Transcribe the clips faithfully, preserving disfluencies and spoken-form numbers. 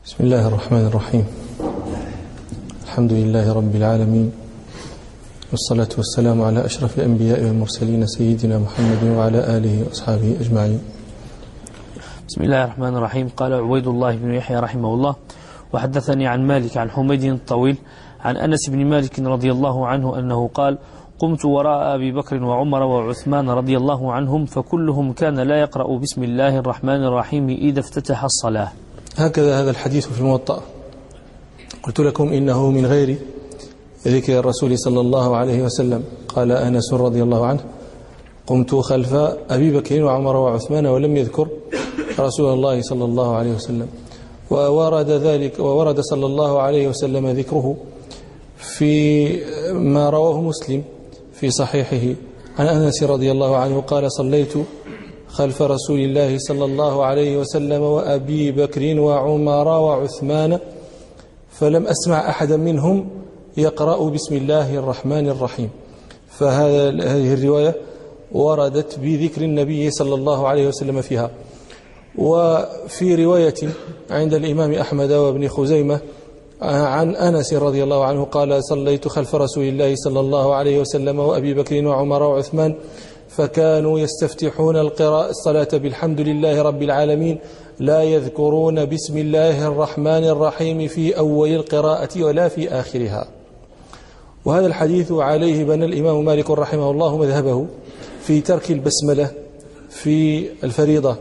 بسم الله الرحمن الرحيم. الحمد لله رب العالمين، والصلاة والسلام على أشرف الأنبياء والمرسلين سيدنا محمد وعلى آله وأصحابه أجمعين. بسم الله الرحمن الرحيم. قال عبيد الله بن يحيى رحمه الله: وحدثني عن مالك عن حميد الطويل عن أنس بن مالك رضي الله عنه أنه قال: قمت وراء أبي بكر وعمر وعثمان رضي الله عنهم فكلهم كان لا يقرأ بسم الله الرحمن الرحيم إذا افتتح الصلاة. هكذا هذا الحديث في الموطأ. قلت لكم إنه من غير ذكر الرسول صلى الله عليه وسلم. قال أنس رضي الله عنه: قمت خلف أبي بكر وعمر وعثمان، ولم يذكر رسول الله صلى الله عليه وسلم. وورد ذلك وورد صلى الله عليه وسلم ذكره في ما رواه مسلم في صحيحه عن أنس رضي الله عنه قال: صليت خلف رسول الله صلى الله عليه وسلم وأبي بكر وعمر وعثمان فلم أسمع أحدا منهم يقرأ بسم الله الرحمن الرحيم. فهذه الرواية وردت بذكر النبي صلى الله عليه وسلم فيها. وفي رواية عند الإمام أحمد وابن خزيمة عن أنس رضي الله عنه قال: صليت خلف رسول الله صلى الله عليه وسلم وأبي بكر وعمر وعثمان فكانوا يستفتحون القراءة الصلاة بالحمد لله رب العالمين لا يذكرون بسم الله الرحمن الرحيم في أول القراءة ولا في آخرها. وهذا الحديث عليه بنى الإمام مالك رحمه الله مذهبه في ترك البسملة في الفريضة.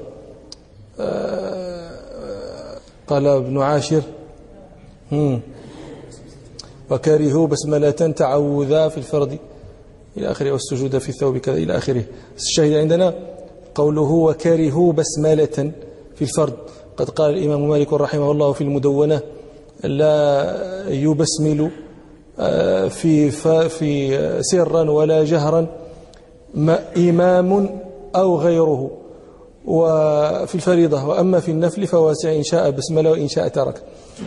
قال ابن عاشر: وكرهوا بسملة تعوذا في الفرض إلى آخره، والسجود في الثوب كذا إلى آخره. الشاهد عندنا قوله وكرهوا بسملة في الفرض. قد قال الإمام مالك رحمه الله في المدونة: لا يبسمل في في سرا ولا جهرا إمام أو غيره وفي الفريضة، وأما في النفل فواسع إن شاء بسمل وإن شاء ترك.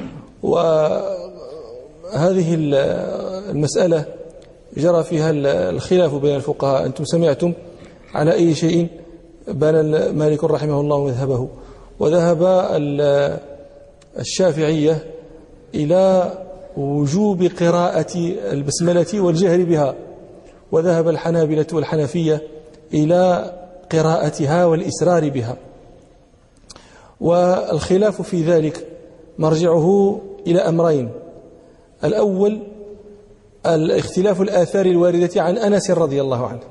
وهذه المسألة جرى فيها الخلاف بين الفقهاء. أنتم سمعتم على أي شيء بنى مالك رحمه الله مذهبه. وذهب الشافعية إلى وجوب قراءة البسملة والجهر بها، وذهب الحنابلة والحنفية إلى قراءتها والإسرار بها. والخلاف في ذلك مرجعه إلى أمرين: الأول الاختلاف الآثار الواردة عن أنس رضي الله عنه،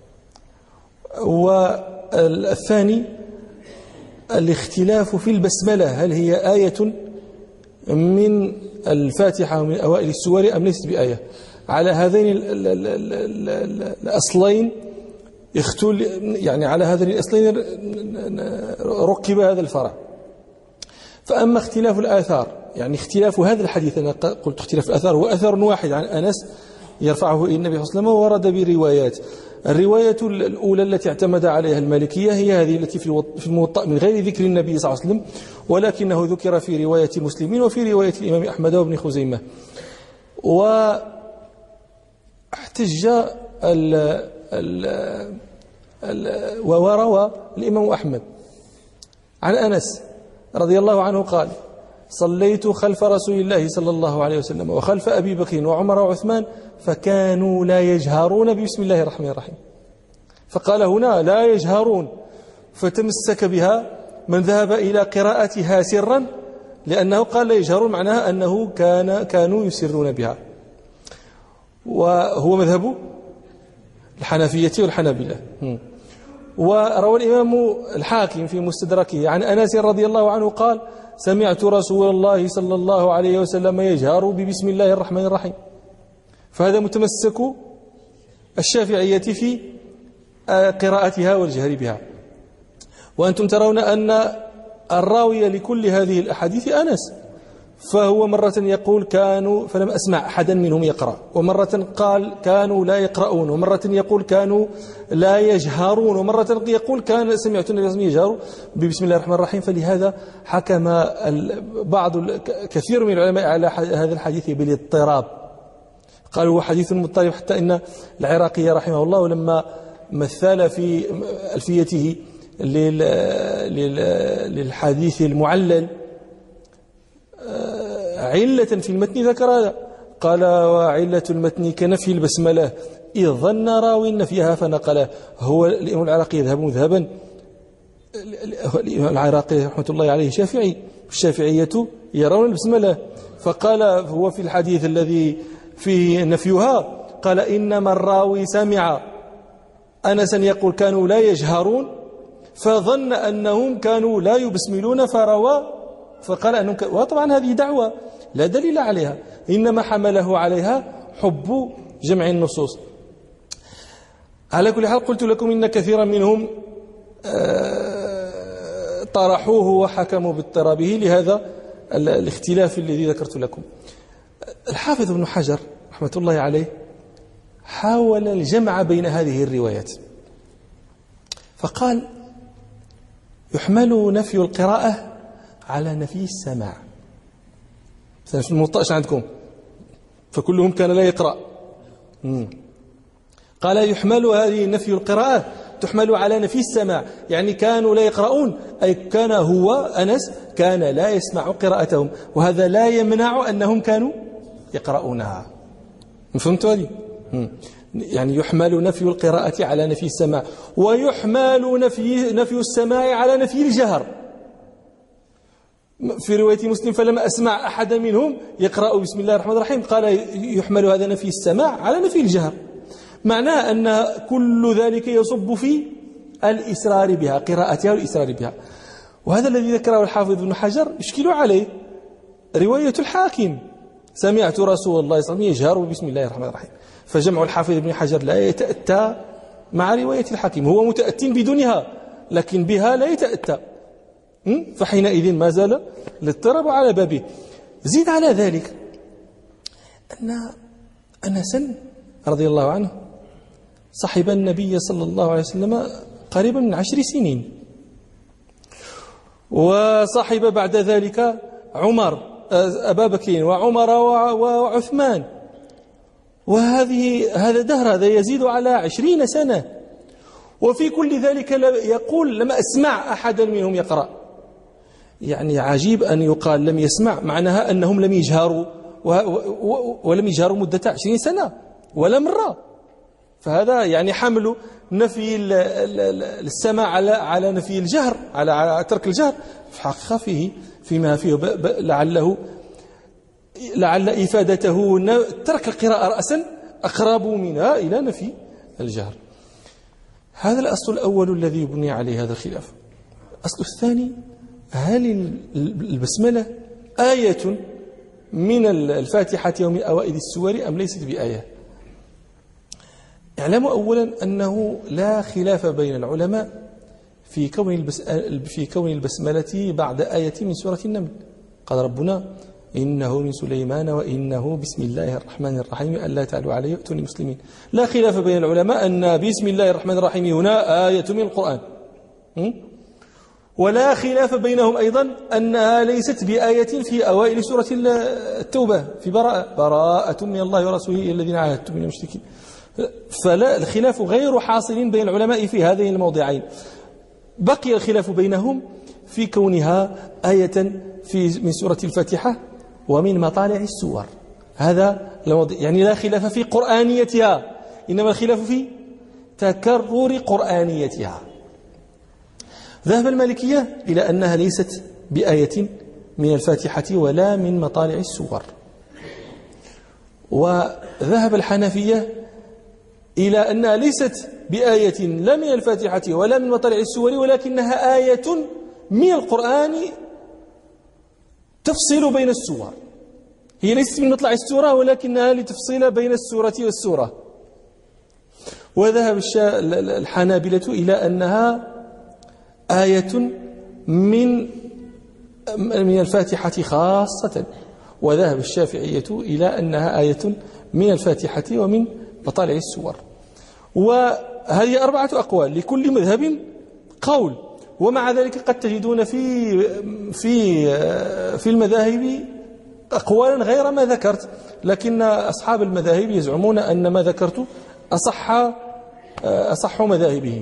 والثاني الاختلاف في البسملة، هل هي آية من الفاتحة ومن أوائل السور أم ليست بآية. على هذين الأصلين اختل يعني على هذين الأصلين ركب هذا الفرع. فأما اختلاف الآثار، يعني اختلاف هذا الحديث، أنا قلت اختلاف الآثار هو أثر واحد عن أنس يرفعه إلى النبي صلى الله عليه وسلم، وورد بروايات. الرواية الأولى التي اعتمد عليها المالكية هي هذه التي في الموطأ من غير ذكر النبي صلى الله عليه وسلم، ولكنه ذكر في رواية مسلم وفي رواية الإمام أحمد وابن خزيمة. واحتج ال ال وروى الإمام أحمد عن أنس رضي الله عنه قال: صليت خلف رسول الله صلى الله عليه وسلم وخلف أبي بكر وعمر وعثمان فكانوا لا يجهرون بسم الله الرحمن الرحيم. فقال هنا لا يجهرون، فتمسك بها من ذهب إلى قراءتها سرا، لأنه قال لا يجهرون معناها أنه كان كانوا يسرون بها. وهو مذهب الحنفية والحنابلة. وروى الإمام الحاكم في مستدركه عن أنس رضي الله عنه قال: سمعت رسول الله صلى الله عليه وسلم يجهر ببسم الله الرحمن الرحيم. فهذا متمسك الشافعية في قراءتها والجهر بها. وأنتم ترون أن الراوي لكل هذه الأحاديث أنس، فهو مرة يقول كانوا فلم أسمع أحدا منهم يقرأ، ومرة قال كانوا لا يقرؤون، ومرة يقول كانوا لا يجهرون، ومرة يقول كان سمعت النبي صلى الله عليه وسلم يجهر ببسم الله الرحمن الرحيم. فلهذا حكم بعض كثير من العلماء على هذا الحديث بالاضطراب، قالوا هو حديث مضطرب، حتى إن العراقي رحمه الله لما مثل في ألفيته للحديث المعلل علة في المتن ذكر هذا، قال وعلة المتن كنفي البسملة إذ ظن راوي نفيها فنقله. هو الإمام العراقي يذهب مذهبا، الإمام العراقي رحمة الله عليه شافعي، الشافعية يرون البسملة، فقال هو في الحديث الذي فيه نفيها قال إنما الراوي سمع أنسا يقول كانوا لا يجهرون فظن أنهم كانوا لا يبسملون فروى فقال أنهم ك... وطبعا هذه دعوة لا دليل عليها، إنما حمله عليها حب جمع النصوص. على كل حال قلت لكم إن كثيرا منهم طرحوه وحكموا باضطرابه لهذا الاختلاف الذي ذكرت لكم. الحافظ ابن حجر رحمة الله عليه حاول الجمع بين هذه الروايات فقال يحمل نفي القراءة على نفي السماع. مثلا في الموطأ عندكم فكلهم كان لا يقرأ، قال يحمل هذه نفي القراءة تحمل على نفي السماع، يعني كانوا لا يقرؤون، أي كان هو أنس كان لا يسمع قراءتهم، وهذا لا يمنع أنهم كانوا يقرؤونها. فهمتوا هذه؟ يعني يحمل نفي القراءة على نفي السماع، ويحمل نفي نفي السماع على نفي الجهر. في رواية مسلم فلما أسمع أحد منهم يقرأ بسم الله الرحمن الرحيم قال يحمل هذا نفي السماع على نفي الجهر، معناه أن كل ذلك يصب في الإسرار بها، قراءتها والإسرار بها. وهذا الذي ذكره الحافظ ابن حجر يشكل عليه رواية الحاكم سمعت رسول الله صلى الله عليه وسلم يجهر بسم الله الرحمن الرحيم، فجمع الحافظ ابن حجر لا يتأتى مع رواية الحاكم، هو متأت بدونها لكن بها لا يتأتى، فحينئذ ما زال الاضطراب على بابه. زيد على ذلك أن أنسا رضي الله عنه صحب النبي صلى الله عليه وسلم قريبا من عشر سنين، وصحب بعد ذلك عمر أبا بكر وعمر وعثمان، وهذه هذا دهر هذا يزيد على عشرين سنة، وفي كل ذلك يقول لم أسمع أحدا منهم يقرأ. يعني عجيب أن يقال لم يسمع، معناها أنهم لم يجهروا ولم يجهروا مدة عشرين سنة ولا مرة. فهذا يعني حمل نفي السماع على على نفي الجهر، على ترك الجهر، في حقيقة فيه فيما فيه لعله لعل إفادته ترك القراءة رأسا أقرب منها إلى نفي الجهر. هذا الأصل الأول الذي يبني عليه هذا الخلاف. الأصل الثاني، هل البسملة آية من الفاتحة ومن أوائل السور أم ليست بآية؟ اعلموا أولا أنه لا خلاف بين العلماء في كون البس في كون البسملة بعد آية من سورة النمل. قال ربنا إنه من سليمان وإنه بسم الله الرحمن الرحيم ألا تعلوا علي وأتوني مسلمين. لا خلاف بين العلماء أن بسم الله الرحمن الرحيم هنا آية من القرآن، ولا خلاف بينهم أيضا أنها ليست بآية في أوائل سورة التوبة في براءة براءة من الله ورسوله الذين عاهدتم من المشركين. فلا الخلاف غير حاصل بين العلماء في هذين الموضعين. بقي الخلاف بينهم في كونها آية في من سورة الفاتحة ومن مطالع السور. هذا يعني لا خلاف في قرآنيتها، إنما الخلاف في تكرر قرآنيتها. ذهب المالكية إلى أنها ليست بآية من الفاتحة ولا من مطالع السور، وذهب الحنفية إلى أنها ليست بآية لا من الفاتحة ولا من مطالع السور، ولكنها آية من القرآن تفصل بين السور. هي ليست من مطلع السورة ولكنها لتفصيل بين السورة والسورة. وذهب الحنابلة إلى أنها آية من من الفاتحة خاصة، وذهب الشافعية إلى أنها آية من الفاتحة ومن مطالع السور. وهذه أربعة أقوال لكل مذهب قول، ومع ذلك قد تجدون في في في المذاهب أقوالا غير ما ذكرت، لكن أصحاب المذاهب يزعمون أن ما ذكرت أصح أصح مذاهبهم.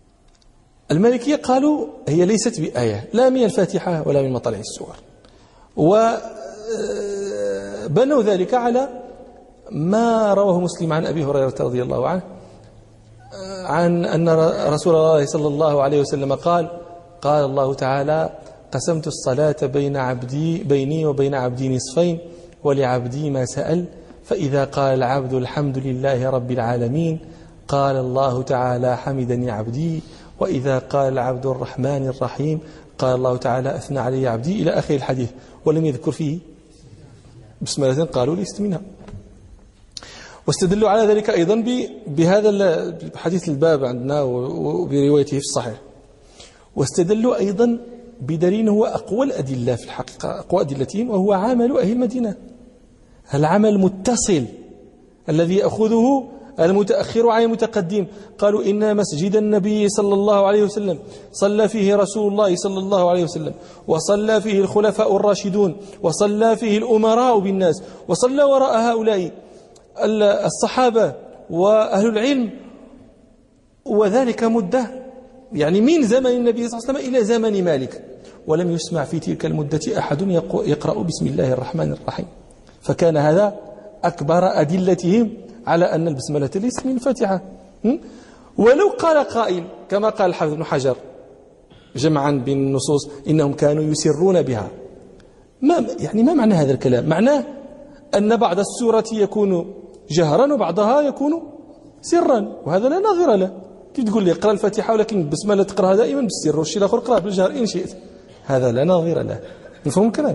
المالكية قالوا هي ليست بآية لا من الفاتحة ولا من مطالع السور، وبنوا ذلك على ما رواه مسلم عن أبي هريرة رضي الله عنه عن أن رسول الله صلى الله عليه وسلم قال قال الله تعالى قسمت الصلاة بين عبدي بيني وبين عبدي نصفين ولعبدي ما سأل فإذا قال العبد الحمد لله رب العالمين قال الله تعالى حمدني عبدي وإذا قال العبد الرحمن الرحيم قال الله تعالى أثنى علي عبدي إلى آخر الحديث، ولم يذكر فيه بسملة قالوا ليست منها. واستدلوا على ذلك أيضا بهذا الحديث الباب عندنا وبروايته في الصحيح. واستدلوا أيضا بدليل هو أقوى الأدلة في الحقيقة، أقوى أدلتهم، وهو عمل أهل المدينة، العمل المتصل الذي يأخذه المتأخر عن المتقدم. قالوا إن مسجد النبي صلى الله عليه وسلم صلى فيه رسول الله صلى الله عليه وسلم، وصلى فيه الخلفاء الراشدون، وصلى فيه الأمراء بالناس، وصلى وراء هؤلاء الصحابة وأهل العلم، وذلك مدة يعني من زمن النبي صلى الله عليه وسلم إلى زمن مالك، ولم يسمع في تلك المدة أحد يقرأ بسم الله الرحمن الرحيم. فكان هذا أكبر أدلتهم على أن البسملة ليست من الفاتحة. ولو قال قائل كما قال الحافظ بن حجر جمعا بين النصوص إنهم كانوا يسرون بها، ما يعني ما معنى هذا الكلام؟ معناه أن بعض السورة يكون جهرا وبعضها يكون سرا، وهذا لا نظير له. كيف تقول لي اقرأ الفاتحة ولكن البسملة تقرأها دائما بالسر والشيء الآخر اقرأها بالجهر إن شئت، هذا لا نظير له. نفهم الكلام؟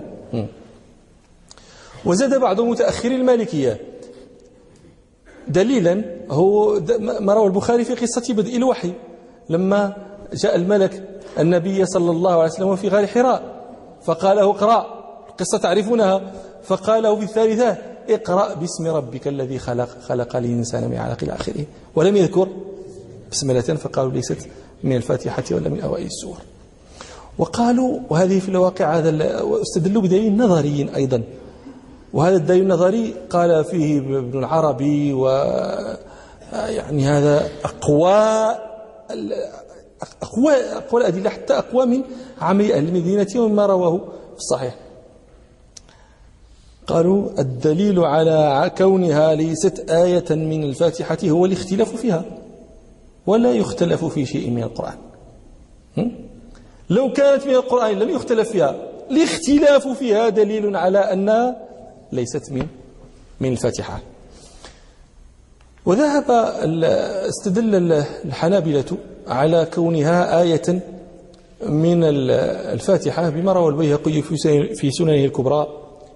وزاد بعض متأخري المالكية دليلا هو ما روى البخاري في قصة بدء الوحي لما جاء الملك النبي صلى الله عليه وسلم في غار حراء فقال له اقرأ، القصة تعرفونها، فقال له في الثالثة اقرأ باسم ربك الذي خلق خلق الإنسان من علق إلى آخره، ولم يذكر بسملة، فقالوا ليست من الفاتحة ولا من أوائل السور. وقالوا وهذه في الواقع هذا استدلوا بدليل نظري أيضا، وهذا الدليل النظري قال فيه ابن العربي، و يعني هذا أقوى أقوى أقوى الأدلة، حتى أقوى من عمل أهل المدينة ومما رواه في الصحيح. قالوا الدليل على كونها ليست آية من الفاتحة هو الاختلاف فيها، ولا يختلف في شيء من القرآن. لو كانت من القرآن لم يختلف فيها، الاختلاف فيها دليل على أنها ليست من من الفاتحة. وذهب استدل الحنابلة على كونها آية من الفاتحة بما روى البيهقي في سننه الكبرى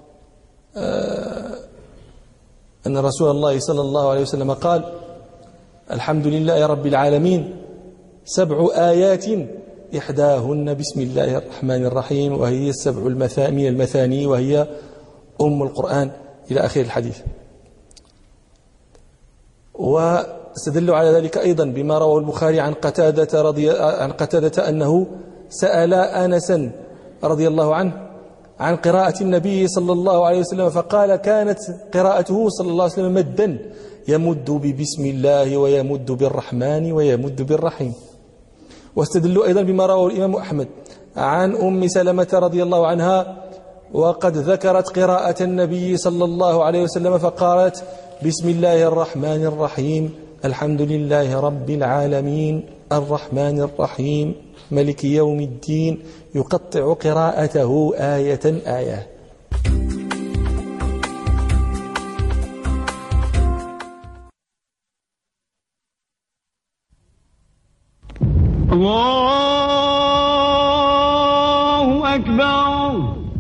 أن رسول الله صلى الله عليه وسلم قال الحمد لله رب العالمين سبع آيات إحداهن بسم الله الرحمن الرحيم، وهي السبع المثاني المثاني وهي أم القرآن إلى آخر الحديث. واستدلوا على ذلك أيضا بما رواه البخاري عن قتادة رضي عن قتادة أنه سأل أنسا رضي الله عنه عن قراءة النبي صلى الله عليه وسلم، فقال كانت قراءته صلى الله عليه وسلم مدا يمد ببسم الله ويمد بالرحمن ويمد بالرحيم. واستدلوا أيضا بما رواه الإمام أحمد عن أم سلمة رضي الله عنها وقد ذكرت قراءة النبي صلى الله عليه وسلم فقالت بسم الله الرحمن الرحيم الحمد لله رب العالمين الرحمن الرحيم ملك يوم الدين، يقطع قراءته آية آية. الله أكبر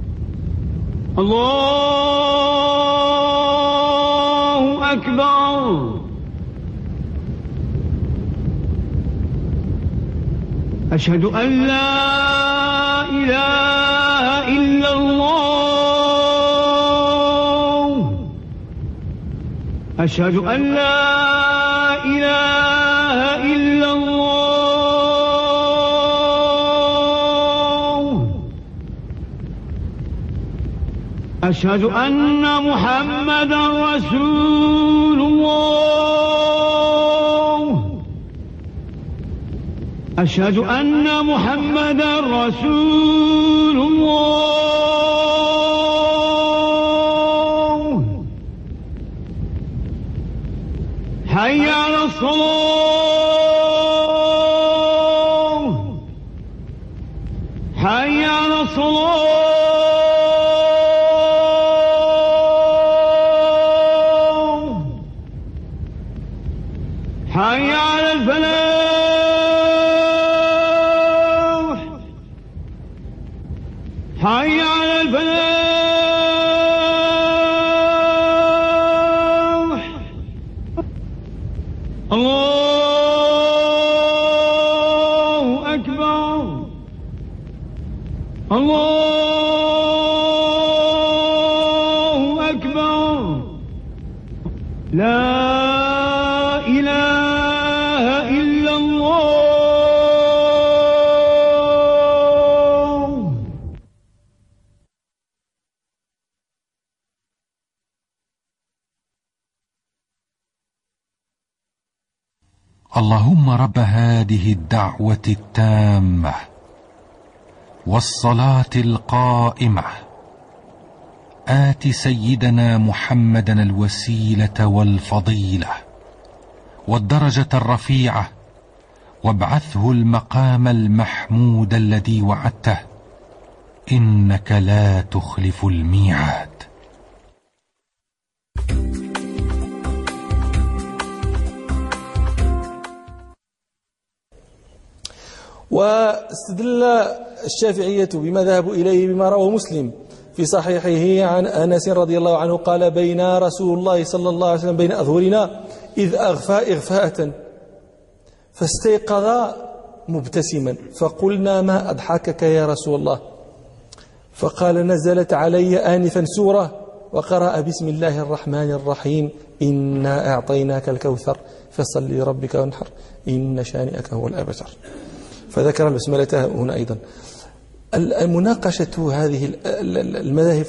الله أكبر أشهد أن لا إله إلا الله أشهد أن لا إله إلا الله أشهد أن محمدا رسول الله أشهد أن محمدا رسول الله حي على الفلاح الله أكبر الله أكبر لا إله إلا الله. اللهم رب هذه الدعوة التامة والصلاة القائمة آت سيدنا محمدا الوسيلة والفضيلة والدرجة الرفيعة وابعثه المقام المحمود الذي وعدته إنك لا تخلف الميعاد. واستدل الشافعية بما ذهبوا إليه بما رواه مسلم في صحيحه عن أنس رضي الله عنه قال بين رسول الله صلى الله عليه وسلم بين أظهرنا إذ أغفى إغفاءة فاستيقظ مبتسما فقلنا ما أضحكك يا رسول الله؟ فقال نزلت علي آنفا سورة وقرأ بسم الله الرحمن الرحيم إنا أعطيناك الكوثر فصل لربك وانحر إن شانئك هو الأبتر. فذكر البسملة هنا أيضا. المناقشة هذه المذاهب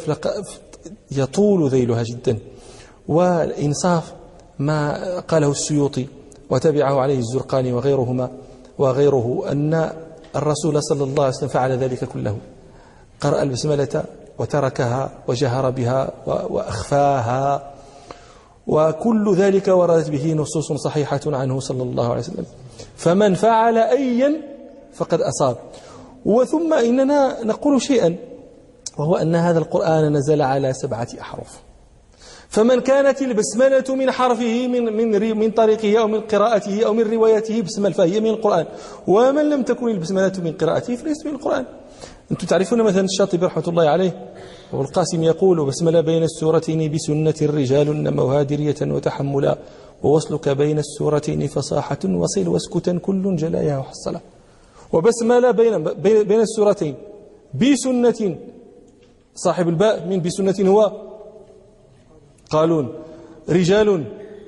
يطول ذيلها جدا، والإنصاف ما قاله السيوطي وتبعه عليه الزرقاني وغيرهما وغيره أن الرسول صلى الله عليه وسلم فعل ذلك كله، قرأ البسملة وتركها وجهر بها وأخفاها، وكل ذلك وردت به نصوص صحيحة عنه صلى الله عليه وسلم. فمن فعل أيا فقد أصاب. وثم إننا نقول شيئا، وهو أن هذا القرآن نزل على سبعة أحرف، فمن كانت البسملة من حرفه من من من طريقه أو من قراءته أو من روايته بسمل فهي من القرآن، ومن لم تكن البسملة من قراءته فليست من القرآن. أنتم تعرفون مثلا الشاطبي رحمة الله عليه والقاسم يقول بسملة بين السورتين بسنة الرجال نموها درية وتحملا ووصلك بين السورتين فصاحة وصل واسكتا كل جلايا وحصلا. وبسملة بين بين السورتين بسنة، صاحب الباء من بسنة هو قالون، رجال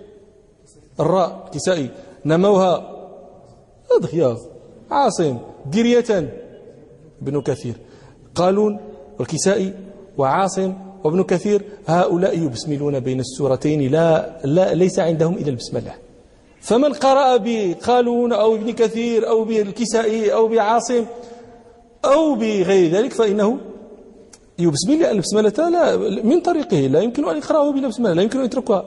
الراء كسائي نموها أضحياء عاصم درية ابن كثير، قالون والكسائي وعاصم وابن كثير هؤلاء يبسملون بين السورتين، لا, لا ليس عندهم إلا البسملة. فمن قرأ بقالون أو ابن كثير أو بالكسائي أو بعاصم أو بغير ذلك فإنه يبسمل، لأن البسملة لا من طريقه لا يمكن أن يقرأه بلا بسملة، لا يمكن أن يتركها.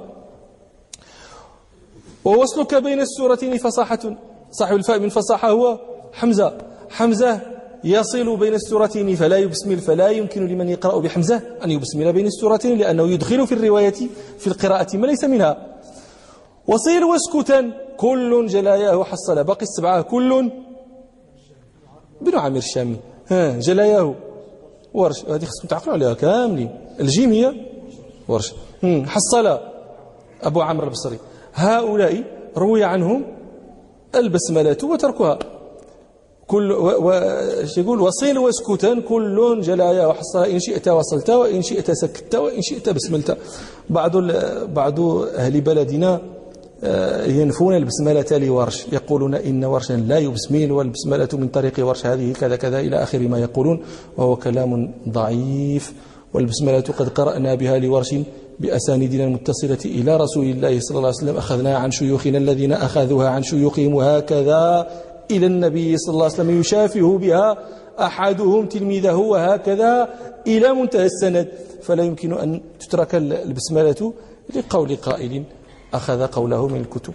ووصلك بين السورتين فصاحة، صاحب الفاء من فصاحة هو حمزة، حمزة يصل بين السورتين فلا يبسمل، فلا يمكن لمن يقرأ بحمزة أن يبسمل بين السورتين لأنه يدخل في الرواية في القراءة ما ليس منها. وصيل واسكتا كل جلاياه حصل، باقي السبعة كل بن عامر الشامي ها جلاياه ورش، هذه خصكم تعقلوا عليها كاملين. الجيم هي ورش، حصل أبو عمرو البصري. هؤلاء روي عنهم البسملة وتركها. كل يقول وصيل واسكتا كل جلايا وحصل، إن شئت وصلت وإن شئت سكت وإن شئت بسملت. بعض بعض أهل بلدنا ينفون البسملة لورش، يقولون إن ورشا لا يبسمل والبسملة من طريق ورش هذه كذا كذا إلى آخر ما يقولون، وهو كلام ضعيف. والبسملة قد قرأنا بها لورش بأساندنا المتصلة إلى رسول الله صلى الله عليه وسلم، أخذنا عن شيوخنا الذين أخذوها عن شيوخهم وهكذا إلى النبي صلى الله عليه وسلم يشافه بها أحدهم تلميذه وهكذا إلى منتهى السند. فلا يمكن أن تترك البسملة لقول قائل أخذ قوله من الكتب.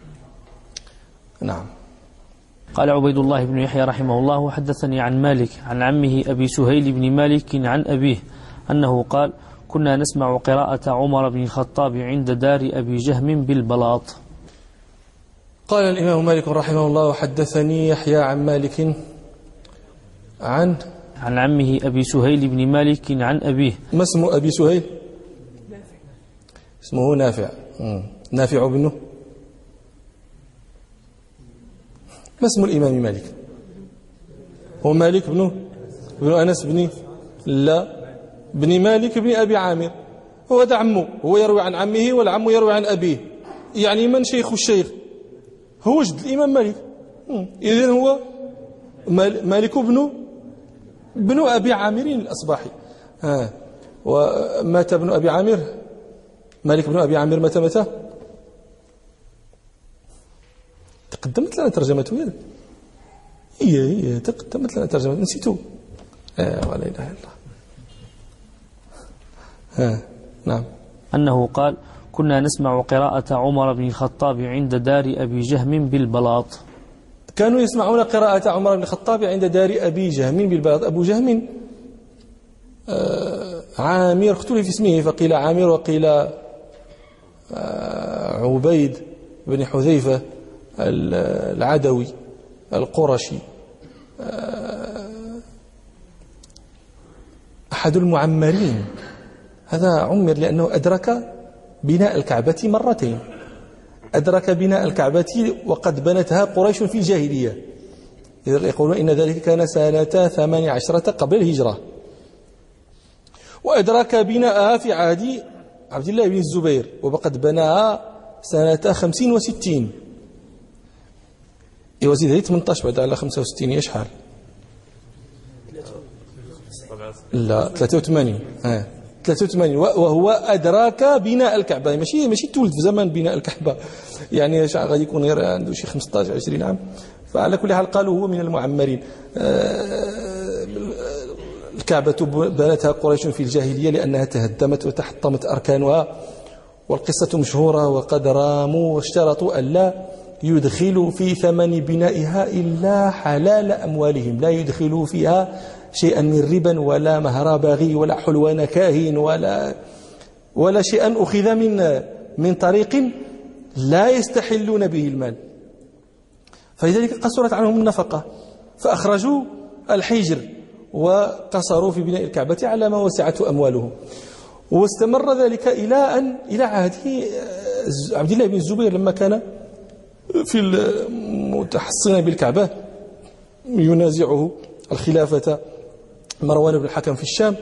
نعم. قال عبيد الله بن يحيى رحمه الله وحدثني عن مالك عن عمه أبي سهيل بن مالك عن أبيه أنه قال كنا نسمع قراءة عمر بن الخطاب عند دار أبي جهم بالبلاط. قال الإمام مالك رحمه الله وحدثني يحيى عن مالك عن عن عمه أبي سهيل بن مالك عن أبيه. ما اسم أبي سهيل؟ اسمه نافع. مم. نافع بنه. ما اسم الإمام مالك؟ هو مالك بنه بن أنس بن لا بن مالك بن أبي عامر. هو هذا عمه، هو يروي عن عمه والعم يروي عن أبيه، يعني من شيخ الشيخ؟ هو جد الإمام مالك. إذن هو مالك بن بن أبي عامر الأصباحي. ها ومات ابن أبي عامر، مالك بن أبي عامر متى متى؟ تقدمت لنا ترجمته يا هي هي تقدمت لنا ترجمته نسيته. آه ولا إله إلا الله. ها نعم. أنه قال: كنا نسمع قراءة عمر بن الخطاب عند دار أبي جهم بالبلاط. كانوا يسمعون قراءة عمر بن الخطاب عند دار أبي جهم بالبلاط. أبو جهم آه عامر، اختلف في اسمه، فقيل عامر وقيل آه عبيد بن حذيفة العدوي القرشي، آه أحد المعمرين. هذا عمر لأنه أدرك بناء الكعبة مرتين، أدرك بناء الكعبة وقد بنتها قريش في الجاهلية، يقولون إن ذلك كان سنة ثمان عشرة قبل الهجرة، وأدرك بناءها في عهد عبد الله بن الزبير وقد بناها سنة خمسين وستين، يوزيد هذه ثمانية عشر بعد على خمسة وستين يشحال لا ثلاثة وثمانين ها ثلاثة وثمانين، وهو أدراك بناء الكعبة، ماشي ماشي تولد في زمن بناء الكعبة، يعني غادي يكون غير عنده شي خمسة عشر عشرين عام. فعلى كل حال قالوا هو من المعمرين. الكعبة بنتها قريش في الجاهلية لأنها تهدمت وتحطمت أركانها، والقصة مشهورة، وقد راموا واشترطوا ألا يدخلوا في ثمن بنائها إلا حلال أموالهم، لا يدخلوا فيها شيئا من ربا ولا مهر باغي ولا حلوان كاهن ولا ولا شيئا أخذ من من طريق لا يستحلون به المال، فلذلك قصرت عنهم النفقة، فأخرجوا الحجر وقصروا في بناء الكعبة على ما وسعته أموالهم. واستمر ذلك إلى أن إلى عهد عبد الله بن الزبير لما كان في المتحصن بالكعبة ينازعه الخلافة مروان بن الحكم في الشام،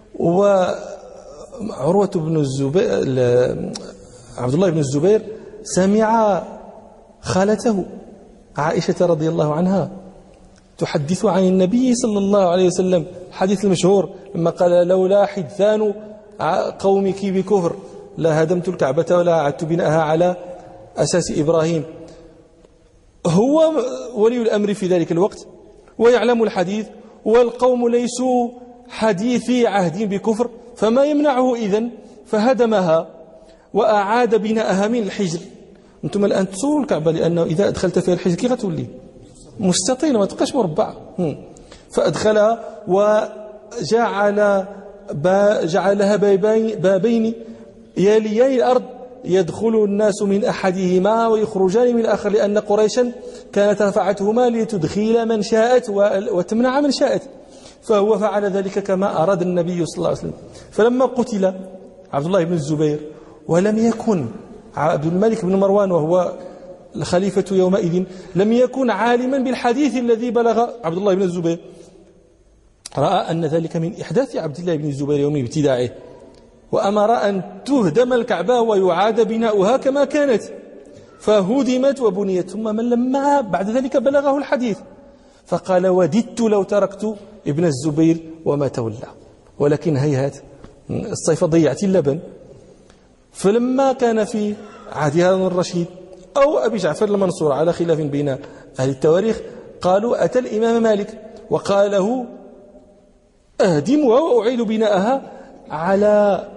وعروة بن الزبير عبد الله بن الزبير سمع خالته عائشة رضي الله عنها تحدث عن النبي صلى الله عليه وسلم، الحديث المشهور لما قال: لولا حدثان قومك بكفر لا هدمت الكعبة ولا أعدت بناءها على أساس إبراهيم. هو ولي الأمر في ذلك الوقت ويعلم الحديث، والقوم ليسوا حديثي عهد بكفر، فما يمنعه إذن؟ فهدمها وأعاد بناءها من الحجر. أنتم الآن تصوروا الكعبة، لأنه إذا أدخلت فيها الحجر كيف تولي؟ مستطيلة، ما تبقاش مربعة. فأدخلها وجعل جعلها بابين يليان الأرض يدخل الناس من أحدهما ويخرجان من الآخر، لأن قريشا كانت رفعتهما لتدخل من شاءت وتمنع من شاءت، فهو فعل ذلك كما أراد النبي صلى الله عليه وسلم. فلما قتل عبد الله بن الزبير ولم يكن عبد الملك بن مروان وهو الخليفة يومئذ لم يكن عالما بالحديث الذي بلغ عبد الله بن الزبير، رأى أن ذلك من إحداث عبد الله بن الزبير يوم ابتداعه، وأمر أن تهدم الكعبة ويعاد بناؤها كما كانت، فهدمت وبنيت. ثم من لما بعد ذلك بلغه الحديث فقال: وددت لو تركت ابن الزبير وما تولى، ولكن هيهات الصيف ضيعت اللبن. فلما كان في عهد هارون الرشيد أو أبي جعفر المنصور على خلاف بين أهل التواريخ، قالوا: أتى الإمام مالك وقال له: أهدمها وأعيد بناءها على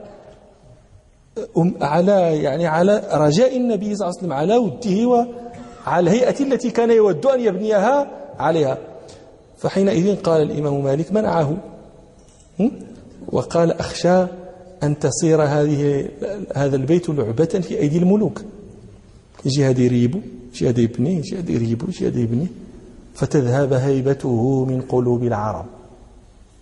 على يعني على رجاء النبي صلى الله عليه وسلم، على وده وعلى الهيئة التي كان يود أن يبنيها عليها. فحينئذ قال الإمام مالك منعه، وقال: أخشى أن تصير هذه هذا البيت لعبة في أيدي الملوك، يجي هذا يريبو، يجي هذا يبني، يجي هذا يريبو، يجي هذا يبني، فتذهب هيبته من قلوب العرب.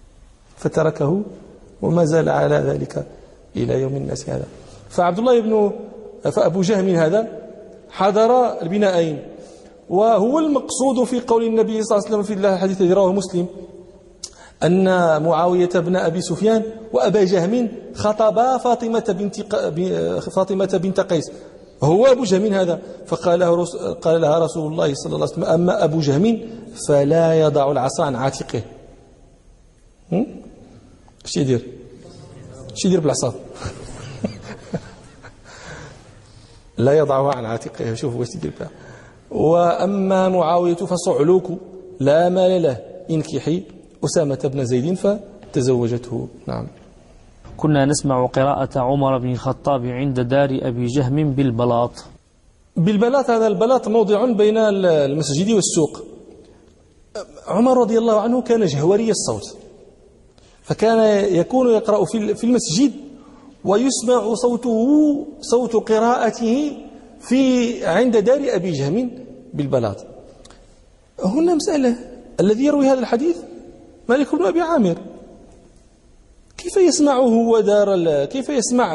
فتركه وما زال على ذلك إلى يوم الناس هذا. فعبد الله بن فأبو جهم هذا حضر البنائين، وهو المقصود في قول النبي صلى الله عليه وسلم في الحديث الذي رواه مسلم أن معاوية بن أبي سفيان وأبا جهم خطبا فاطمة بنت فاطمة بنت قيس، هو أبو جهم هذا، فقال له قال لها رسول الله صلى الله عليه وسلم: أما أبو جهم فلا يضع العصا عن عاتقه. اش يدير؟ اش يدير بالعصا؟ لا يضعها عن عاتقه. شوفوا واش يدير بها. وأما معاوية فصعلوك لا مال له، انكحي أسامة بن زيد فتزوجته. نعم. كنا نسمع قراءة عمر بن الخطاب عند دار أبي جهم بالبلاط. بالبلاط، هذا البلاط موضع بين المسجد والسوق. عمر رضي الله عنه كان جهوري الصوت، فكان يكون يقرأ في المسجد ويسمع صوته صوت قراءته في عند دار أبي جهم بالبلاط. هنا مسألة، الذي يروي هذا الحديث مالك بن أبي عامر، كيف يسمعه هو دار كيف يسمع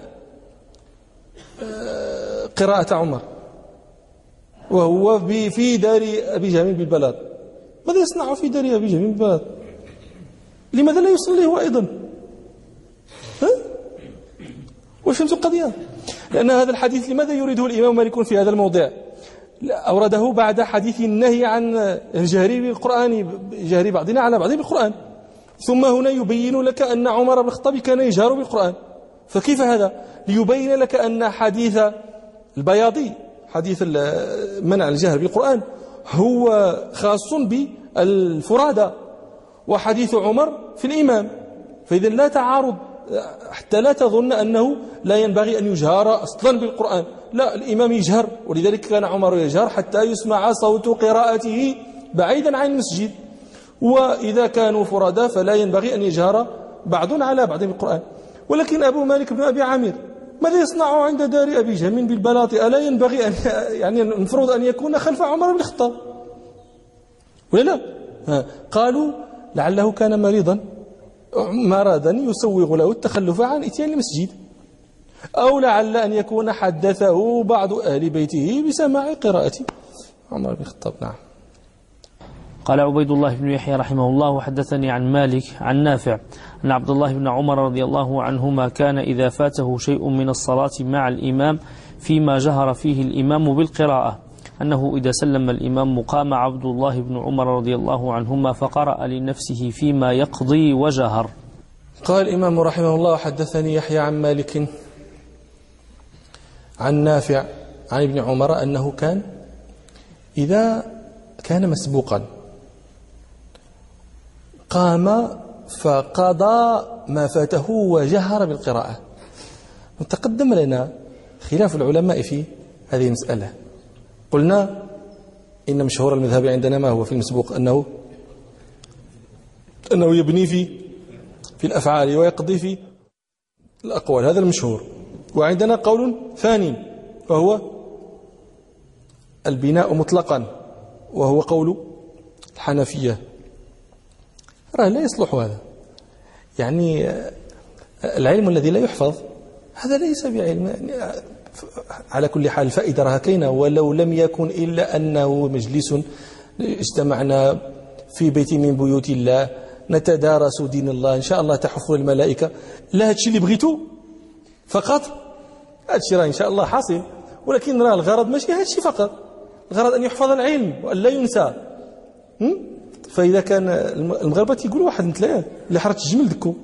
قراءة عمر وهو في دار أبي جهم بالبلاط؟ ماذا يصنع في دار أبي جهم بالبلاط؟ لماذا لا يصلي هو أيضا؟ ها؟ واش فهمتوا القضية؟ لأن هذا الحديث لماذا يريده الإمام مالك في هذا الموضع؟ أورده بعد حديث النهي عن الجهر بالقرآن، جهر بعضنا على بعض بالقرآن، ثم هنا يبين لك أن عمر بن الخطاب كان يجهر بالقرآن. فكيف هذا؟ ليبين لك أن حديث البياضي، حديث منع الجهر بالقرآن، هو خاص بالفرادى، وحديث عمر في الإمام. فإذا لا تعارض، حتى لا تظن أنه لا ينبغي أن يجهر أصلا بالقرآن، لا، الإمام يجهر، ولذلك كان عمر يجهر حتى يسمع صوت قراءته بعيدا عن المسجد. وإذا كانوا فرادى فلا ينبغي أن يجهر بعض على بعض بالقرآن. ولكن أبو مالك بن أبي عامر ماذا يصنع عند دار أبي جهم بالبلاط؟ ألا ينبغي أن يعني المفروض أن يكون خلف عمر بن الخطاب ولا لا؟ قالوا لعله كان مريضا مرضا يسوغ له التخلف عن إتيان المسجد، أو لعل أن يكون حدثه بعض أهل بيته بسماع قراءة عمر بن الخطاب. نعم. قال عبيد الله بن يحيى رحمه الله: وحدثني عن مالك عن نافع أن عبد الله بن عمر رضي الله عنهما كان إذا فاته شيء من الصلاة مع الإمام فيما جهر فيه الإمام بالقراءة أنه إذا سلم الإمام قام عبد الله بن عمر رضي الله عنهما فقرأ لنفسه فيما يقضي وجهر. قال الإمام رحمه الله: حدثني يحيى عن مالك عن نافع عن ابن عمر أنه كان إذا كان مسبوقا قام فقضى ما فاته وجهر بالقراءة. وتقدم لنا خلاف العلماء في هذه المسألة. قلنا إن مشهور المذهب عندنا ما هو في المسبوق أنه أنه يبني في في الأفعال ويقضي في الأقوال، هذا المشهور. وعندنا قول ثاني وهو البناء مطلقا، وهو قول الحنفية. راه لا يصلح هذا، يعني العلم الذي لا يحفظ هذا ليس بعلم. يعني على كل حال الفائدة راها كاينة، ولو لم يكن إلا أنه مجلس اجتمعنا في بيت من بيوت الله نتدارس دين الله، إن شاء الله تحف الملائكة. لا هادشي اللي بغيتو فقط، هادشي راه إن شاء الله حاصل، ولكن راه الغرض ماشي هادشي فقط، الغرض أن يحفظ العلم وأن لا ينسى. فإذا كان المغاربة يقولوا واحد من ثلاثة اللي حرت الجمل دكو،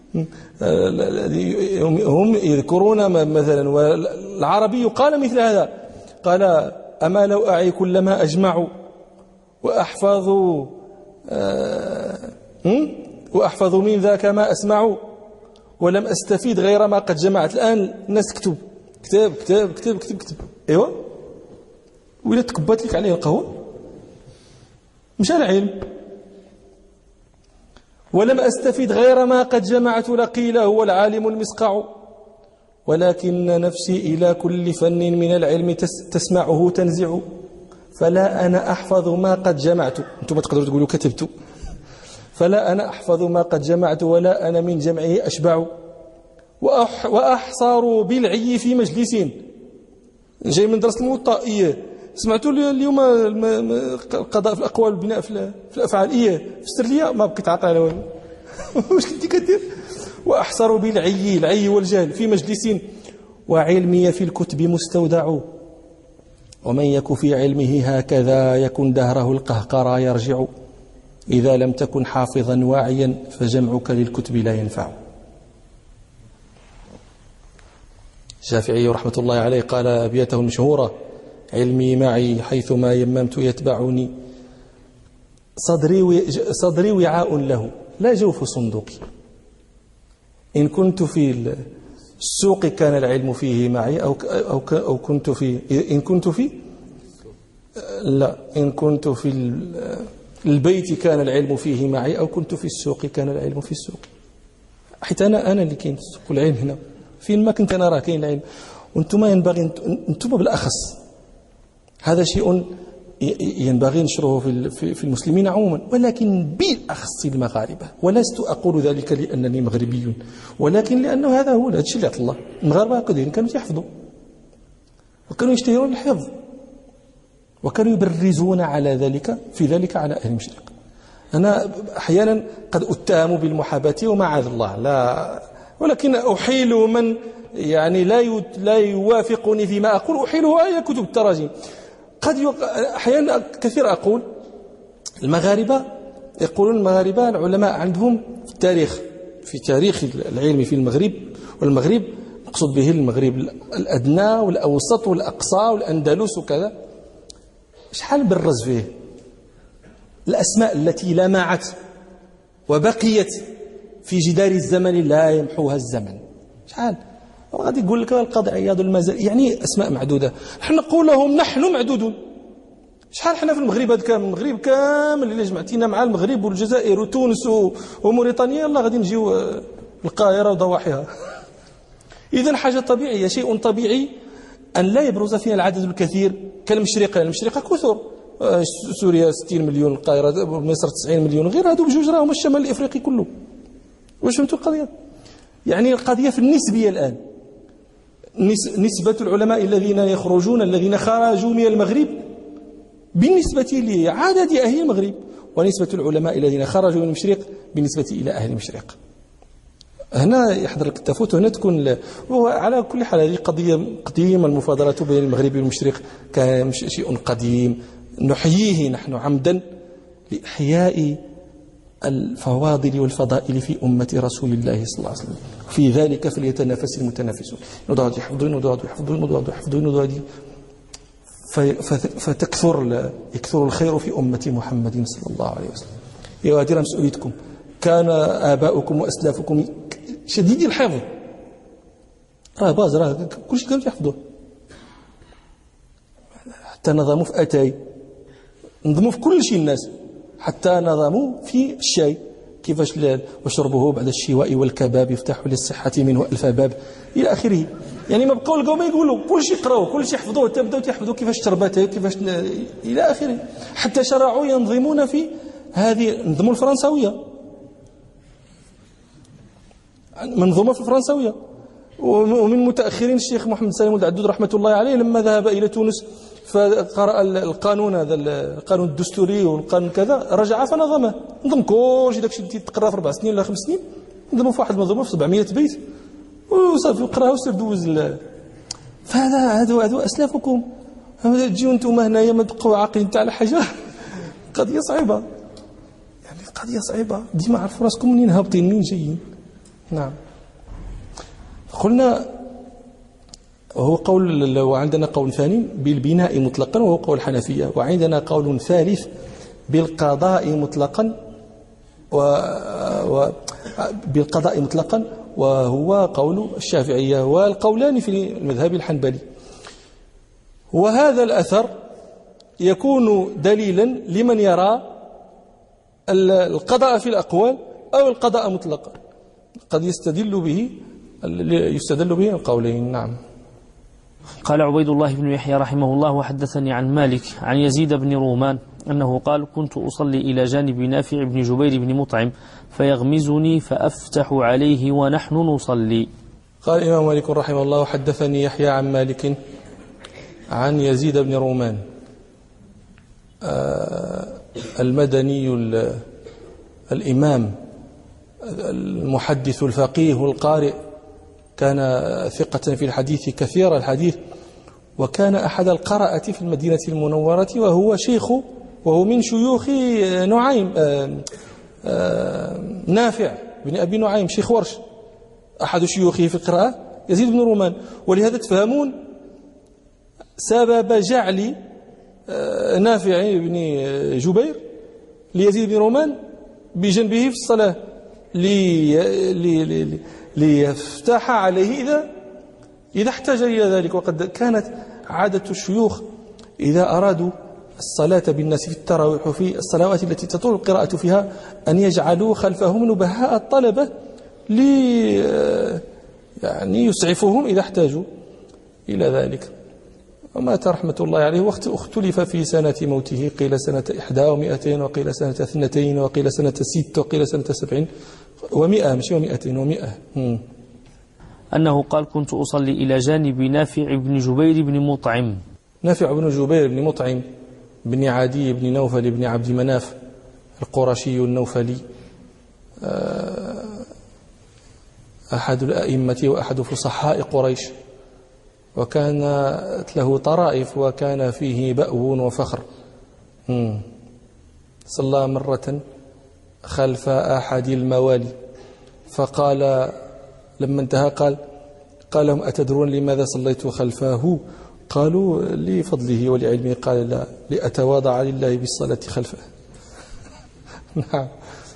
هم يذكرون مثلا، والعربي قال مثل هذا، قال: أما لو أعي كل ما أجمع وأحفظ وأحفظ من ذاك ما أسمع ولم أستفيد غير ما قد جمعت. الآن الناس تكتب كتاب كتاب كتاب كتب كتب ايوه، وإلا تكبت لك عليه القهوة مش العلم. ولم أستفيد غير ما قد جمعت لقيل هو العالم المسقع، ولكن نفسي إلى كل فن من العلم تسمعه تنزع، فلا أنا أحفظ ما قد جمعت. أنتم تقدروا تقولوا كتبت، فلا أنا أحفظ ما قد جمعت ولا أنا من جمعه أشبع. وأح وأحصار بالعي في مجلس. جاي من درس الموطأ. إيه سمعتوا اليوم القضاء في الأقوال والبناء في الأفعال. إيه فسر لي ما بقيت عاقل على والو. واش كنتي كدير؟ وأحصر بالعي، العي والجهل في مجلس وعلمي في الكتب مستودع. ومن يك في علمه هكذا يكن دهره القهقرى يرجع. إذا لم تكن حافظا واعيا فجمعك للكتب لا ينفع. الشافعي رحمة الله عليه قال أبياته المشهورة: علمي معي حيثما يممت يتبعني، صدري صدري وعاء له لا جوف صندوقي. إن كنت في السوق كان العلم فيه معي أو أو أو كنت في إن كنت في لا إن كنت في البيت كان العلم فيه معي أو كنت في السوق كان العلم في السوق. حتى أنا أنا اللي كاين في السوق والعلم هنا. فين ما كنت أنا راه كاين العلم. وأنتم ينبغي أنتم بالأخص هذا شيء ينبغي نشره في في المسلمين عموما، ولكن بالأخص المغاربة. ولست أقول ذلك لأنني مغربي، ولكن لأنه هذا هو الشيء اللي عطى الله. المغاربة هكذا كانوا يحفظوا وكانوا يشتهرون الحفظ وكانوا يبرزون على ذلك في ذلك على أهل المشرق. أنا أحيانا قد أتهم بالمحاباة ومعاذ الله لا، ولكن أحيل من يعني لا لا يوافقني فيما أقول أحيله آية كتب التراجم. قد أحيانا كثير أقول المغاربة يقولون المغاربة العلماء عندهم في التاريخ في تاريخ العلم في المغرب، والمغرب مقصود به المغرب الأدنى والأوسط والأقصى والأندلس وكذا، شحال برز فيه الأسماء التي لمعت وبقيت في جدار الزمن لا يمحوها الزمن. شحال غادي يقول لك القاضي عياض المازال، يعني أسماء معدودة. نحن نقول لهم نحن معدودون. شحال حنا في المغرب هذا كامل المغرب كامل اللي جمعتينا مع المغرب والجزائر وتونس وموريتانيا يلا غادي نجيو القاهرة وضواحيها. إذن حاجة طبيعية، شيء طبيعي أن لا يبرز فيها العدد الكثير كالمشرقة. المشرقة كثر، سوريا ستين مليون، القاهرة مصر تسعين مليون، غير هذو بجوج راهم الشمال الإفريقي كله. واش فهمتوا القضية؟ يعني القضية في النسبية الآن، نسبة العلماء الذين يخرجون الذين خرجوا من المغرب بالنسبة لعدد أهل المغرب، ونسبة العلماء الذين خرجوا من المشرق بالنسبة إلى أهل المشرق. هنا يحضر لك التفوت، هنا تكون. وعلى كل حال هذه قضية قديمة، المفاضلة بين المغرب والمشرق كان شيء قديم نحييه نحن عمدا لإحياء الفواضل والفضائل في أمة رسول الله صلى الله عليه وسلم. في ذلك فليتنافس المتنافسون. نضعوا يحفظون نضعوا يحفظون نضعوا يحفظون نضعوا فتكثر يكثر الخير في أمة محمد صلى الله عليه وسلم. يا وادر مسؤوليتكم، كان آباؤكم وأسلافكم شديدي الحفظ، راه باز راه كل شيء كانوا يحفظوه، حتى نظموا في أتاي، نظموا في كل شيء الناس، حتى نظموا في الشاي كيفاش وشربه بعد الشواء والكباب يفتح للصحة منه ألف باب إلى آخره. يعني ما بقوا لقوا ما يقولوا كل شيء يقراوه كل شيء يحفظوه، تبداو تحفظوا كيفاش تربته كيفاش إلى آخره. حتى شرعوا ينظمون في هذه نظموا الفرنساوية، منظومة في الفرنساوية. ومن متأخرين الشيخ محمد سالم ولد عدود رحمة الله عليه لما ذهب إلى تونس فقرأ القانون هذا القانون الدستوري والقانون كذا، رجع فنظمه، نظم كل شيء داكشي اللي تقرا في أربع سنين ولا خمس سنين نظموا في واحد المنظومة في سبعمية بيت وصافي وقراها وسير دوز. فهذا هذو هذو أسلافكم، تجيو انتم هنايا ما تبقوا عاقلين تاع حاجة. قضية صعيبة، يعني قضية صعيبة. ديما عرفوا راسكم منين هابطين منين جايين. نعم. قلنا وهو قول، وعندنا قول ثاني بالبناء مطلقا وهو قول الحنفية، وعندنا قول ثالث بالقضاء مطلقا و... و... بالقضاء مطلقا وهو قول الشافعية، والقولان في المذهب الحنبلي. وهذا الأثر يكون دليلا لمن يرى القضاء في الأقوال أو القضاء مطلقا، قد يستدل به يستدل به القولين. نعم. قال عبيد الله بن يحيى رحمه الله وحدثني عن مالك عن يزيد بن رومان أنه قال كنت أصلي إلى جانب نافع بن جبير بن مطعم فيغمزني فأفتح عليه ونحن نصلي. قال الإمام مالك رحمه الله حدثني يحيى عن مالك عن يزيد بن رومان المدني الإمام المحدث الفقيه القارئ، كان ثقة في الحديث كثير الحديث، وكان أحد القراءة في المدينة المنورة، وهو شيخ وهو من شيوخ نعيم نافع بن أبي نعيم شيخ ورش، أحد شيوخه في القراءة يزيد بن رومان. ولهذا تفهمون سبب جعل نافع بن جبير ليزيد بن رومان بجنبه في الصلاة لي لي لي ليفتح عليه إذا إذا احتاج إلى ذلك. وقد كانت عادة الشيوخ إذا أرادوا الصلاة بالناس في التراويح وفي الصلوات التي تطول القراءة فيها أن يجعلوا خلفهم نبهاء الطلبة لي يعني يسعفهم إذا احتاجوا إلى ذلك. ومات رحمة الله عليه وقت اختلف في سنة موته، قيل سنة إحدى ومئتين وقيل سنة اثنتين وقيل سنة ست وقيل سنة سبعين ومئة، مش ومئتين ومئة. أنه قال كنت أصلي إلى جانب نافع بن جبير بن مطعم. نافع بن جبير بن مطعم بن عدي بن نوفل بن عبد مناف القرشي النوفلي، أحد الأئمة وأحد فصحاء قريش، وكانت له طرائف وكان فيه بأو وفخر. صلى مرة خلف أحد الموالي فقال لما انتهى قال قال لهم أتدرون لماذا صليت خلفه؟ قالوا لفضله ولعلمه. قال لا، لأتواضع لله بالصلاة خلفه. نعم.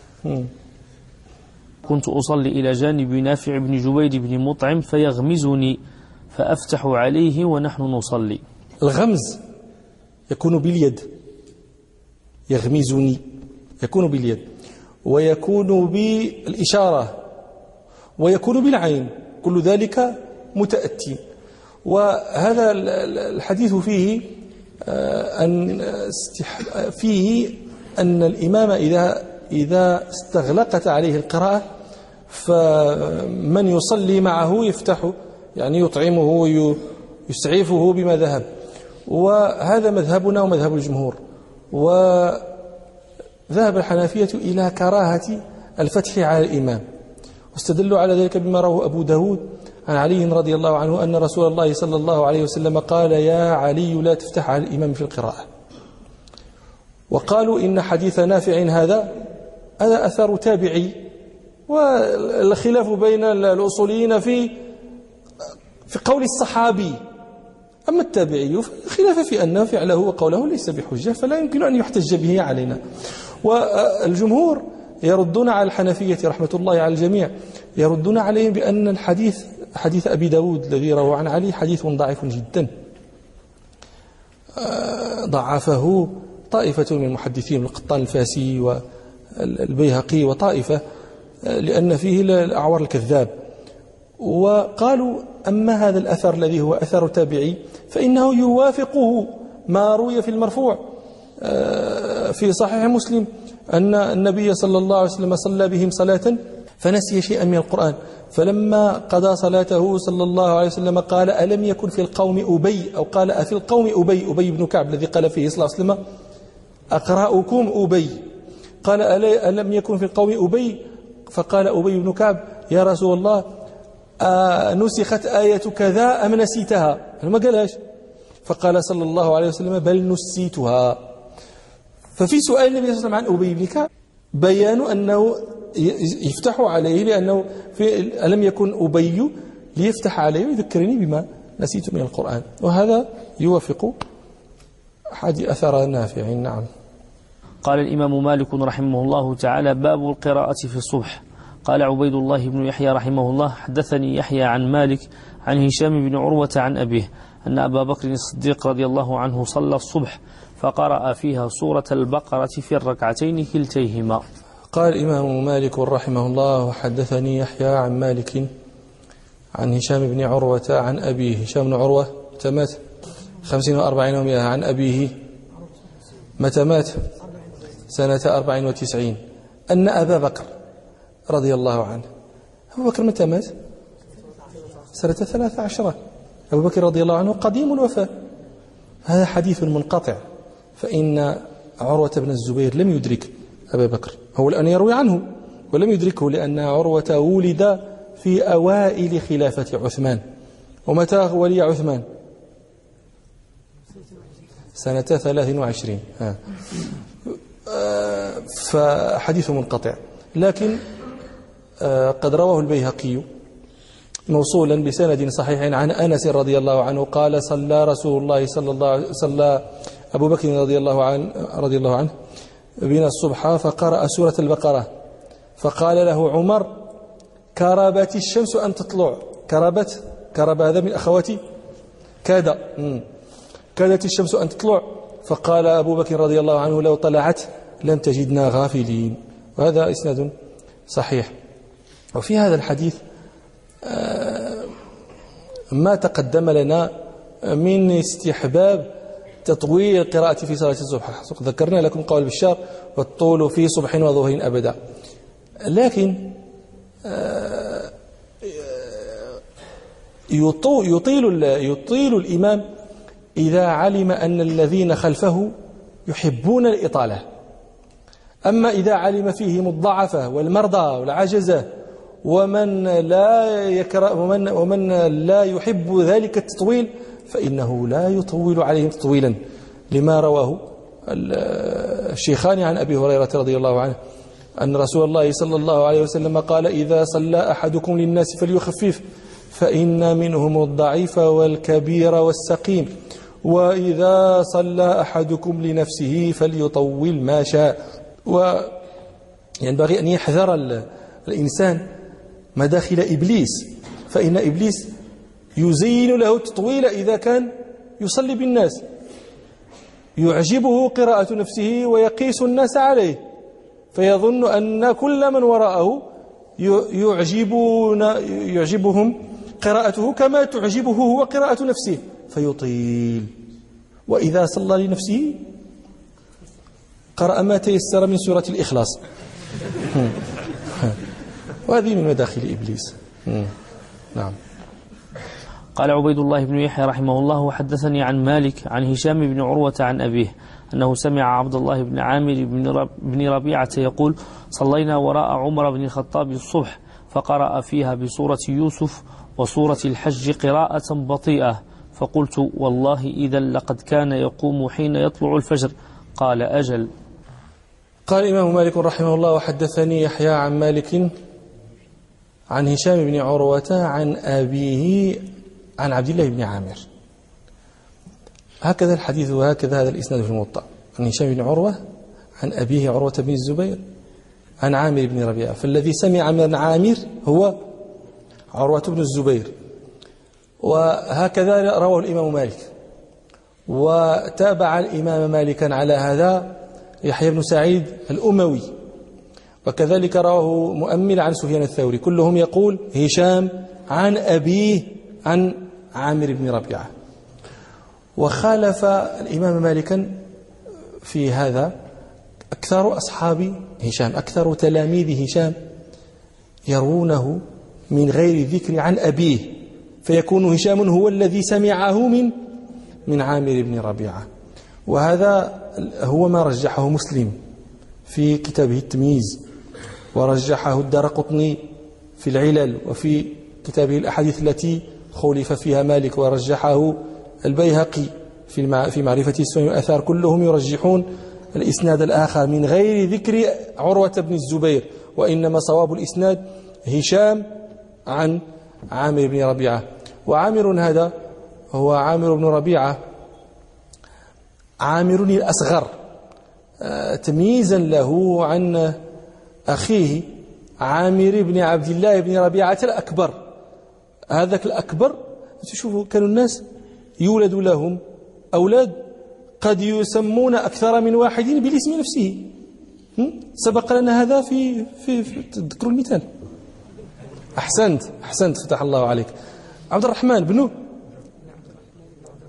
كنت أصلي إلى جانب نافع بن جبير بن مطعم فيغمزني فأفتح عليه ونحن نصلي. الغمز يكون باليد، يغمزني يكون باليد، ويكون بالإشارة، ويكون بالعين، كل ذلك متأتي. وهذا الحديث فيه أن فيه أن الإمام إذا إذا استغلقت عليه القراءة فمن يصلي معه يفتح، يعني يطعمه ويسعفه بما ذهب. وهذا مذهبنا ومذهب الجمهور. وذهب الحنفية إلى كراهة الفتح على الإمام، واستدلوا على ذلك بما رواه أبو داود عن علي رضي الله عنه أن رسول الله صلى الله عليه وسلم قال يا علي لا تفتح على الإمام في القراءة. وقالوا إن حديث نافع هذا هذا أثر تابعي، والخلاف بين الأصوليين في في قول الصحابي. أما التابعي خلاف في أن فعله وقوله ليس بحجة، فلا يمكن أن يحتج به علينا. والجمهور يردون على الحنفية رحمة الله على الجميع، يردون عليهم بأن الحديث حديث أبي داود الذي روى عن علي حديث ضعيف جدا، ضعفه طائفة من المحدثين، القطان الفاسي والبيهقي وطائفة، لأن فيه الأعور الكذاب. وقالوا أما هذا الأثر الذي هو أثر تابعي فإنه يوافقه ما روي في المرفوع في صحيح مسلم أن النبي صلى الله عليه وسلم صلى بهم صلاة فنسي شيئا من القرآن، فلما قضى صلاته صلى الله عليه وسلم قال ألم يكن في القوم أبي، أو قال أفي القوم أبي أبي بن كعب الذي قال فيه صلى الله عليه وسلم أقرأكم أبي، قال ألم يكن في القوم أبي، فقال أبي بن كعب يا رسول الله آه نسخت آية كذا أم نسيتها؟ ما قالهاش، فقال صلى الله عليه وسلم بل نسيتها. ففي سؤال النبي صلى الله عليه وسلم عن أبي بن كعب بيان أنه يفتح عليه، لأنه في ألم يكن أبي ليفتح عليه ويذكرني بما نسيت من القرآن. وهذا يوافق حديث أثر نافع. نعم. قال الإمام مالك رحمه الله تعالى باب القراءة في الصبح. قال عبيد الله بن يحيى رحمه الله حدثني يحيى عن مالك عن هشام بن عروة عن أبيه أن أبا بكر الصديق رضي الله عنه صلى الصبح فقرأ فيها سورة البقرة في الركعتين كلتيهما. قال الإمام مالك رحمه الله حدثني يحيى عن مالك عن هشام بن عروة عن أبيه. هشام بن عروة متى مات؟ خمسين وأربعين ومئة. عن أبيه متى مات؟ سنة أربع وتسعين. أن أبا بكر رضي الله عنه، أبو بكر متى مات؟ سنة ثلاث عشرة. أبو بكر رضي الله عنه قديم الوفاة. هذا حديث منقطع، فإن عروة بن الزبير لم يدرك أبا بكر، هو الآن يروي عنه ولم يدركه، لأن عروة ولد في أوائل خلافة عثمان. ومتى ولي عثمان؟ سنة ثلاث وعشرين. ها. فحديث منقطع، لكن قد رواه البيهقي موصولا بسند صحيح عن أنس رضي الله عنه قال: صلى رسول الله صلى الله صلى أبو بكر رضي الله عنه رضي الله عنه بنا الصبح فقرأ سورة البقرة، فقال له عمر: كربت الشمس أن تطلع. كربت، كرب هذا من أخواتي كاد، كادت الشمس أن تطلع. فقال أبو بكر رضي الله عنه: لو طلعت لم تجدنا غافلين. وهذا إسناد صحيح. وفي هذا الحديث ما تقدم لنا من استحباب تطويل القراءة في صلاة الصبح. ذكرنا لكم قول بشار: والطول في صبح وظهر أبدا. لكن يطيل يطيل الإمام إذا علم أن الذين خلفه يحبون الإطالة. أما إذا علم فيهم الضعفة والمرضى والعجزة ومن لا يكره ومن, ومن لا يحب ذلك التطويل فإنه لا يطول عليهم تطويلا، لما رواه الشيخان عن أبي هريرة رضي الله عنه أن رسول الله صلى الله عليه وسلم قال: إذا صلى أحدكم للناس فليخفف، فإن منهم الضعيف والكبير والسقيم، وإذا صلى أحدكم لنفسه فليطول ما شاء. وينبغي أن يحذر الإنسان مداخل إبليس، فإن إبليس يزين له التطويل إذا كان يصلي بالناس، يعجبه قراءة نفسه ويقيس الناس عليه، فيظن أن كل من وراءه يعجبون يعجبهم قراءته كما تعجبه هو قراءة نفسه فيطيل. وإذا صلى لنفسه قرأ ما تيسر من سورة الإخلاص. وهذه من مداخل إبليس. نعم. قال عبيد الله بن يحيى رحمه الله: وحدثني عن مالك عن هشام بن عروة عن أبيه أنه سمع عبد الله بن عامر بن ربيعة يقول: صلينا وراء عمر بن الخطاب الصبح فقرأ فيها بسورة يوسف وسورة الحج قراءة بطيئة، فقلت: والله إذا لقد كان يقوم حين يطلع الفجر. قال: أجل. قال الإمام مالك رحمه الله: وحدثني يحيى عن مالك عن هشام بن عروة عن أبيه عن عبد الله بن عامر. هكذا الحديث وهكذا هذا الإسناد في الموطأ، عن هشام بن عروة عن أبيه عروة بن الزبير عن عامر بن ربيعة، فالذي سمع من عامر هو عروة بن الزبير. وهكذا رواه الإمام مالك، وتابع الإمام مالكا على هذا يحيى بن سعيد الأموي، وكذلك رواه مؤمل عن سفيان الثوري، كلهم يقول هشام عن أبيه عن عامر بن ربيعة. وخالف الإمام مالكا في هذا أكثر أصحاب هشام، أكثر تلاميذ هشام يروونه من غير ذكر عن أبيه، فيكون هشام هو الذي سمعه من من عامر بن ربيعة. وهذا هو ما رجحه مسلم في كتابه التمييز، ورجحه الدارقطني في العلل، وفي كتابه الأحاديث التي خولف فيها مالك، ورجحه البيهقي في في معرفة السنن والآثار. كلهم يرجحون الإسناد الآخر من غير ذكر عروة بن الزبير، وإنما صواب الإسناد هشام عن عامر بن ربيعة. وعامر هذا هو عامر بن ربيعة عامر الأصغر، تمييزا له عن أخيه عامر بن عبد الله بن ربيعة الأكبر. هذاك الأكبر تشوفوا كانوا الناس يولد لهم أولاد قد يسمون أكثر من واحد بالاسم نفسه. سبق لنا هذا في في, في تذكروا المثال. أحسنت أحسنت فتح الله عليك. عبد الرحمن بن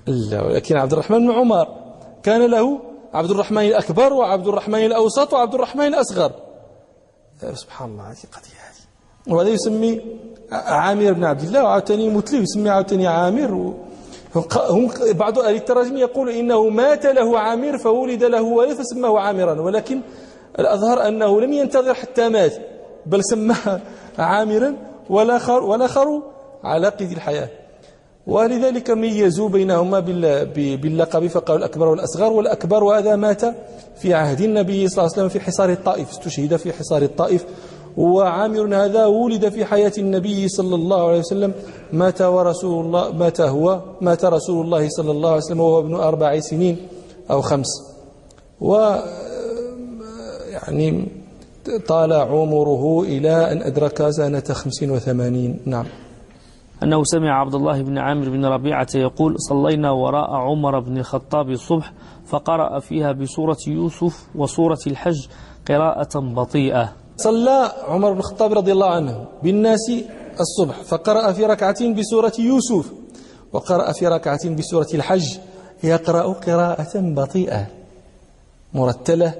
لا، ولكن عبد الرحمن بن عمر كان له عبد الرحمن الأكبر وعبد الرحمن الأوسط وعبد الرحمن الأصغر. سبحان الله، هذه قضية هذه. وهذا يسمي عامر بن عبد الله، وعاوتاني متلي يسمي عاوتاني عامر. هم بعض أهل التراجم يقول إنه مات له عامر فولد له ولد فسماه عامرا، ولكن الأظهر أنه لم ينتظر حتى مات، بل سماه عامرا والآخر والآخر على قيد الحياة. ولذلك ميزوا بينهما باللقب فقالوا الأكبر والأصغر. والأكبر وهذا مات في عهد النبي صلى الله عليه وسلم في حصار الطائف، استشهد في حصار الطائف. وعامر هذا ولد في حياة النبي صلى الله عليه وسلم، مات ورسول الله مات هو مات رسول الله صلى الله عليه وسلم وهو ابن أربع سنين أو خمس، و يعني طال عمره إلى أن أدرك سنة خمس وثمانين. نعم. أنه سمع عبد الله بن عامر بن ربيعة يقول: صلينا وراء عمر بن الخطاب الصبح فقرأ فيها بسورة يوسف وسورة الحج قراءة بطيئة. صلى عمر بن الخطاب رضي الله عنه بالناس الصبح فقرأ في ركعة بسورة يوسف وقرأ في ركعة بسورة الحج، يقرأ قراءة بطيئة مرتلة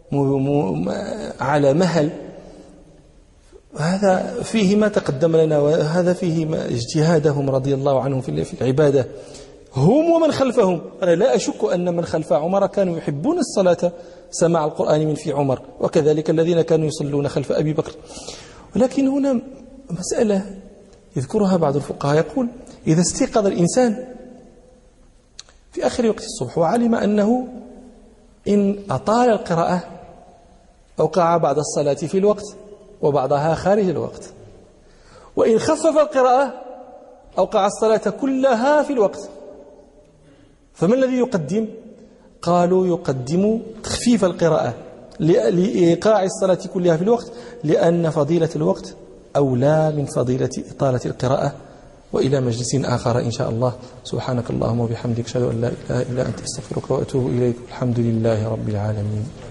على مهل. هذا فيه ما تقدم لنا، وهذا فيه اجتهادهم رضي الله عنهم في العبادة هم ومن خلفهم. أنا لا أشك أن من خلف عمر كانوا يحبون الصلاة سماع القرآن من في عمر، وكذلك الذين كانوا يصلون خلف أبي بكر. ولكن هنا مسألة يذكرها بعض الفقهاء، يقول: إذا استيقظ الإنسان في آخر وقت الصبح وعلم أنه إن أطال القراءة أوقع بعض الصلاة في الوقت وبعضها خارج الوقت، وإن خفف القراءة أوقع الصلاة كلها في الوقت، فما الذي يقدم؟ قالوا يقدم تخفيف القراءة لإيقاع الصلاة كلها في الوقت، لأن فضيلة الوقت أولى من فضيلة إطالة القراءة. وإلى مجلس آخر إن شاء الله. سبحانك اللهم وبحمدك أشهد أن لا إله إلا أنت أستغفرك وأتوب إليك. الحمد لله رب العالمين.